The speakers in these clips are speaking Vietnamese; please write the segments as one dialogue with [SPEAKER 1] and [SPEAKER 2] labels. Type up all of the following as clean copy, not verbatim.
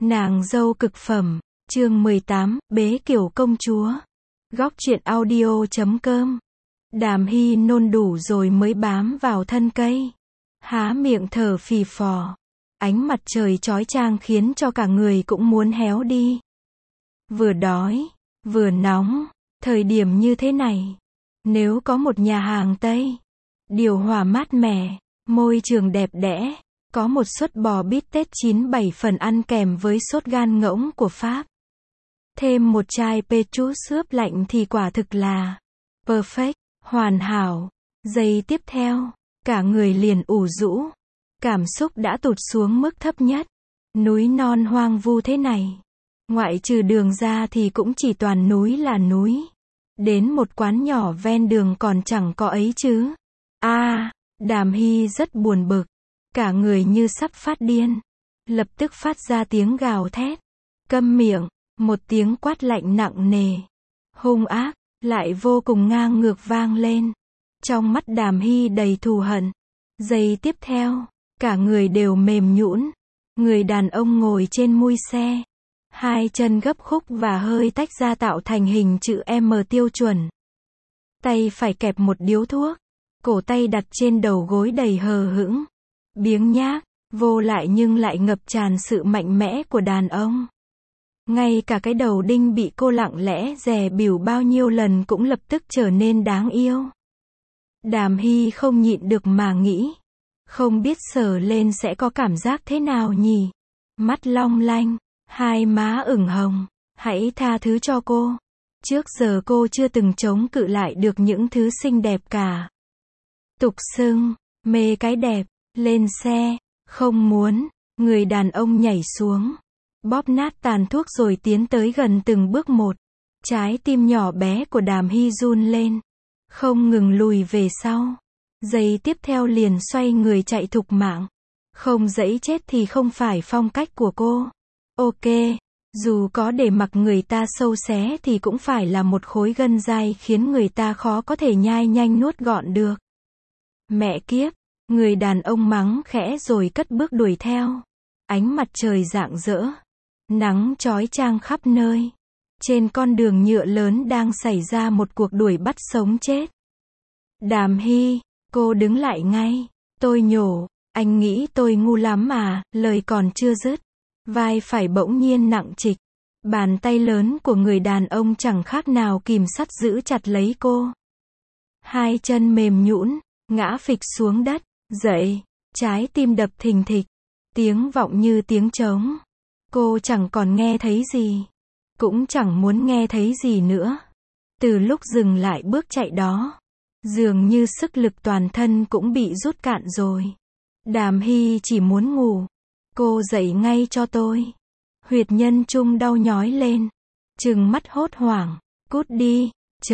[SPEAKER 1] Nàng dâu cực phẩm, chương 18, bế kiểu công chúa. Góc truyện audio.com. Đàm Hy nôn đủ rồi mới bám vào thân cây. Há miệng thở phì phò. Ánh mặt trời chói chang khiến cho cả người cũng muốn héo đi. Vừa đói, vừa nóng, thời điểm như thế này. Nếu có một nhà hàng Tây, điều hòa mát mẻ, môi trường đẹp đẽ, có một suất bò bít tết 9-7 phần ăn kèm với sốt gan ngỗng của Pháp. Thêm một chai petrus ướp lạnh thì quả thực là perfect, hoàn hảo. Giây tiếp theo, cả người liền ủ rũ. Cảm xúc đã tụt xuống mức thấp nhất. Núi non hoang vu thế này. Ngoại trừ đường ra thì cũng chỉ toàn núi là núi. Đến một quán nhỏ ven đường còn chẳng có ấy chứ. Đàm Hy rất buồn bực. Cả người như sắp phát điên. Lập tức phát ra tiếng gào thét. Câm miệng, một tiếng quát lạnh nặng nề. Hung ác, lại vô cùng ngang ngược vang lên. Trong mắt Đàm Hy đầy thù hận. Giây tiếp theo, cả người đều mềm nhũn. Người đàn ông ngồi trên mui xe. Hai chân gấp khúc và hơi tách ra tạo thành hình chữ M tiêu chuẩn. Tay phải kẹp một điếu thuốc. Cổ tay đặt trên đầu gối đầy hờ hững. Biếng nhác, vô lại nhưng lại ngập tràn sự mạnh mẽ của đàn ông. Ngay cả cái đầu đinh bị cô lặng lẽ dè bỉu bao nhiêu lần cũng lập tức trở nên đáng yêu. Đàm Hy không nhịn được mà nghĩ. Không biết sờ lên sẽ có cảm giác thế nào nhỉ? Mắt long lanh, hai má ửng hồng. Hãy tha thứ cho cô. Trước giờ cô chưa từng chống cự lại được những thứ xinh đẹp cả. Tục xưng, mê cái đẹp. Lên xe, không muốn. Người đàn ông nhảy xuống. Bóp nát tàn thuốc rồi tiến tới gần từng bước một. Trái tim nhỏ bé của Đàm Hy run lên. Không ngừng lùi về sau. Giây tiếp theo liền xoay người chạy thục mạng. Không dẫy chết thì không phải phong cách của cô. Ok, dù có để mặc người ta sâu xé thì cũng phải là một khối gân dai khiến người ta khó có thể nhai nhanh nuốt gọn được. Mẹ kiếp, người đàn ông mắng khẽ rồi cất bước đuổi theo. Ánh mặt trời rạng rỡ. Nắng chói chang khắp nơi. Trên con đường nhựa lớn đang xảy ra một cuộc đuổi bắt sống chết. Đàm Hy, cô đứng lại ngay. Tôi nhổ, anh nghĩ tôi ngu lắm à, lời còn chưa dứt. Vai phải bỗng nhiên nặng trịch. Bàn tay lớn của người đàn ông chẳng khác nào kìm sắt giữ chặt lấy cô. Hai chân mềm nhũn, ngã phịch xuống đất, dậy, trái tim đập thình thịch. Tiếng vọng như tiếng trống. Cô chẳng còn nghe thấy gì. Cũng chẳng muốn nghe thấy gì nữa. Từ lúc dừng lại bước chạy đó, dường như sức lực toàn thân cũng bị rút cạn rồi. Đàm Hy chỉ muốn ngủ. Cô dậy ngay cho tôi. Huyệt nhân trung đau nhói lên. Trừng mắt hốt hoảng. Cút đi.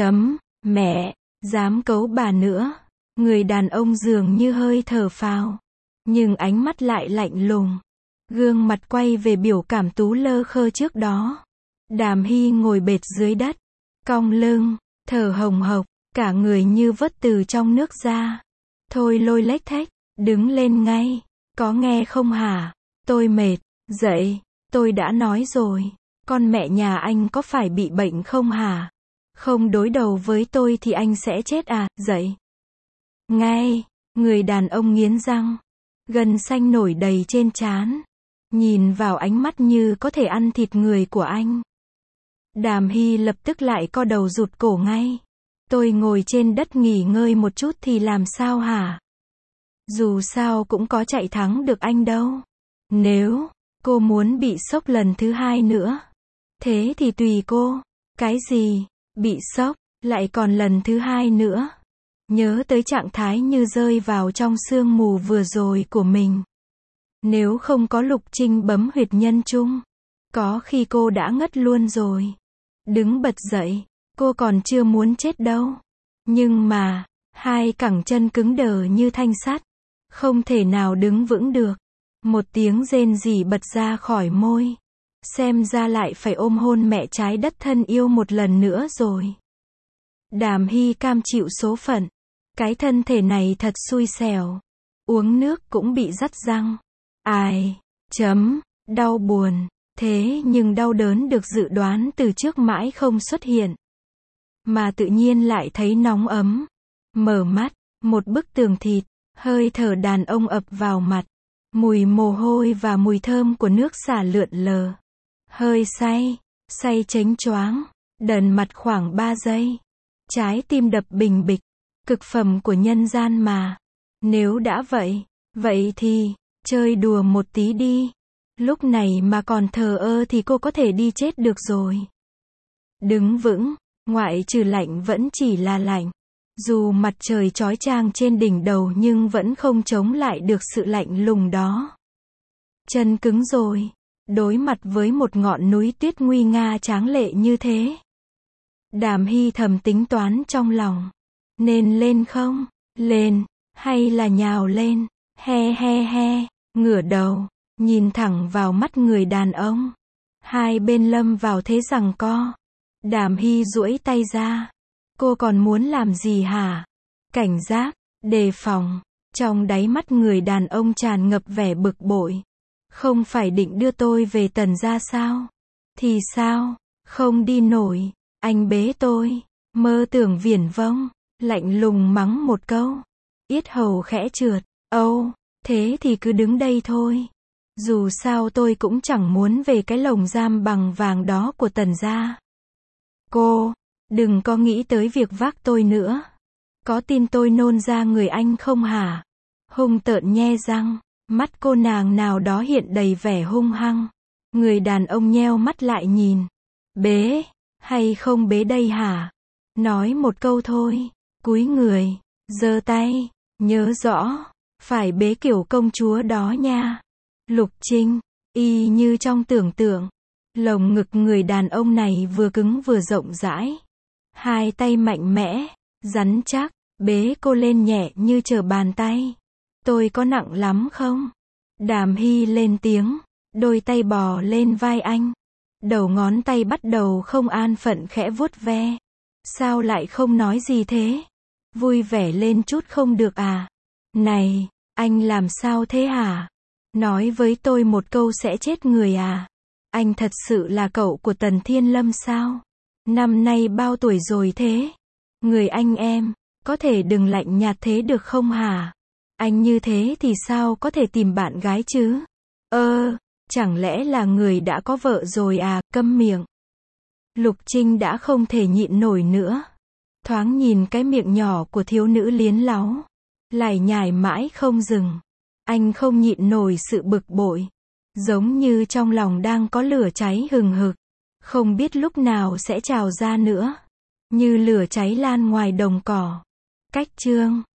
[SPEAKER 1] Mẹ, dám cấu bà nữa. Người đàn ông dường như hơi thở phào. Nhưng ánh mắt lại lạnh lùng. Gương mặt quay về biểu cảm tú lơ khơ trước đó. Đàm Hy ngồi bệt dưới đất. Cong lưng, thở hồng hộc. Cả người như vớt từ trong nước ra. Thôi lôi lếch thếch, đứng lên ngay. Có nghe không hả? Tôi mệt. Dậy, tôi đã nói rồi. Con mẹ nhà anh có phải bị bệnh không hả? Không đối đầu với tôi thì anh sẽ chết à? Dậy. Ngay, người đàn ông nghiến răng. Gân xanh nổi đầy trên trán. Nhìn vào ánh mắt như có thể ăn thịt người của anh. Đàm Hy lập tức lại co đầu rụt cổ ngay. Tôi ngồi trên đất nghỉ ngơi một chút thì làm sao hả? Dù sao cũng có chạy thắng được anh đâu. Nếu cô muốn bị sốc lần thứ hai nữa, thế thì tùy cô. Cái gì? Bị sốc, lại còn lần thứ hai nữa. Nhớ tới trạng thái như rơi vào trong sương mù vừa rồi của mình. Nếu không có Lục Trinh bấm huyệt nhân trung, có khi cô đã ngất luôn rồi. Đứng bật dậy, cô còn chưa muốn chết đâu. Nhưng mà, hai cẳng chân cứng đờ như thanh sắt. Không thể nào đứng vững được. Một tiếng rên rỉ bật ra khỏi môi. Xem ra lại phải ôm hôn mẹ trái đất thân yêu một lần nữa rồi. Đàm Hy cam chịu số phận. Cái thân thể này thật xui xẻo. Uống nước cũng bị rắt răng. Đau buồn. Thế nhưng đau đớn được dự đoán từ trước mãi không xuất hiện. Mà tự nhiên lại thấy nóng ấm. Mở mắt, một bức tường thịt, hơi thở đàn ông ập vào mặt. Mùi mồ hôi và mùi thơm của nước xả lượn lờ. Hơi say chánh choáng, đần mặt khoảng 3 giây. Trái tim đập bình bịch, cực phẩm của nhân gian mà. Nếu đã vậy thì, chơi đùa một tí đi. Lúc này mà còn thờ ơ thì cô có thể đi chết được rồi. Đứng vững, ngoại trừ lạnh vẫn chỉ là lạnh. Dù mặt trời chói chang trên đỉnh đầu nhưng vẫn không chống lại được sự lạnh lùng đó. Chân cứng rồi, đối mặt với một ngọn núi tuyết nguy nga tráng lệ như thế. Đàm Hy thầm tính toán trong lòng. Nên lên không? Lên, hay là nhào lên? He, ngửa đầu, nhìn thẳng vào mắt người đàn ông. Hai bên lâm vào thế giằng co. Đàm Hy duỗi tay ra. Cô còn muốn làm gì hả? Cảnh giác, đề phòng. Trong đáy mắt người đàn ông tràn ngập vẻ bực bội. Không phải định đưa tôi về Tần gia sao? Thì sao? Không đi nổi. Anh bế tôi. Mơ tưởng viển vông. Lạnh lùng mắng một câu. Yết hầu khẽ trượt. Âu, thế thì cứ đứng đây thôi. Dù sao tôi cũng chẳng muốn về cái lồng giam bằng vàng đó của Tần gia. Cô, đừng có nghĩ tới việc vác tôi nữa. Có tin tôi nôn ra người anh không hả? Hung tợn nhe răng, mắt cô nàng nào đó hiện đầy vẻ hung hăng. Người đàn ông nheo mắt lại nhìn. Bế, hay không bế đây hả? Nói một câu thôi, cúi người, giơ tay, nhớ rõ, phải bế kiểu công chúa đó nha. Lục Trinh, y như trong tưởng tượng. Lồng ngực người đàn ông này vừa cứng vừa rộng rãi. Hai tay mạnh mẽ, rắn chắc, bế cô lên nhẹ như trở bàn tay. Tôi có nặng lắm không? Đàm Hy lên tiếng, đôi tay bò lên vai anh. Đầu ngón tay bắt đầu không an phận khẽ vuốt ve. Sao lại không nói gì thế? Vui vẻ lên chút không được à? Này, anh làm sao thế hả? Nói với tôi một câu sẽ chết người à? Anh thật sự là cậu của Tần Thiên Lâm sao? Năm nay bao tuổi rồi thế? Người anh em, có thể đừng lạnh nhạt thế được không hả? Anh như thế thì sao có thể tìm bạn gái chứ? Chẳng lẽ là người đã có vợ rồi à? Câm miệng. Lục Trinh đã không thể nhịn nổi nữa. Thoáng nhìn cái miệng nhỏ của thiếu nữ liến láu. Lải nhải mãi không dừng. Anh không nhịn nổi sự bực bội. Giống như trong lòng đang có lửa cháy hừng hực. Không biết lúc nào sẽ trào ra nữa. Như lửa cháy lan ngoài đồng cỏ. Cách chương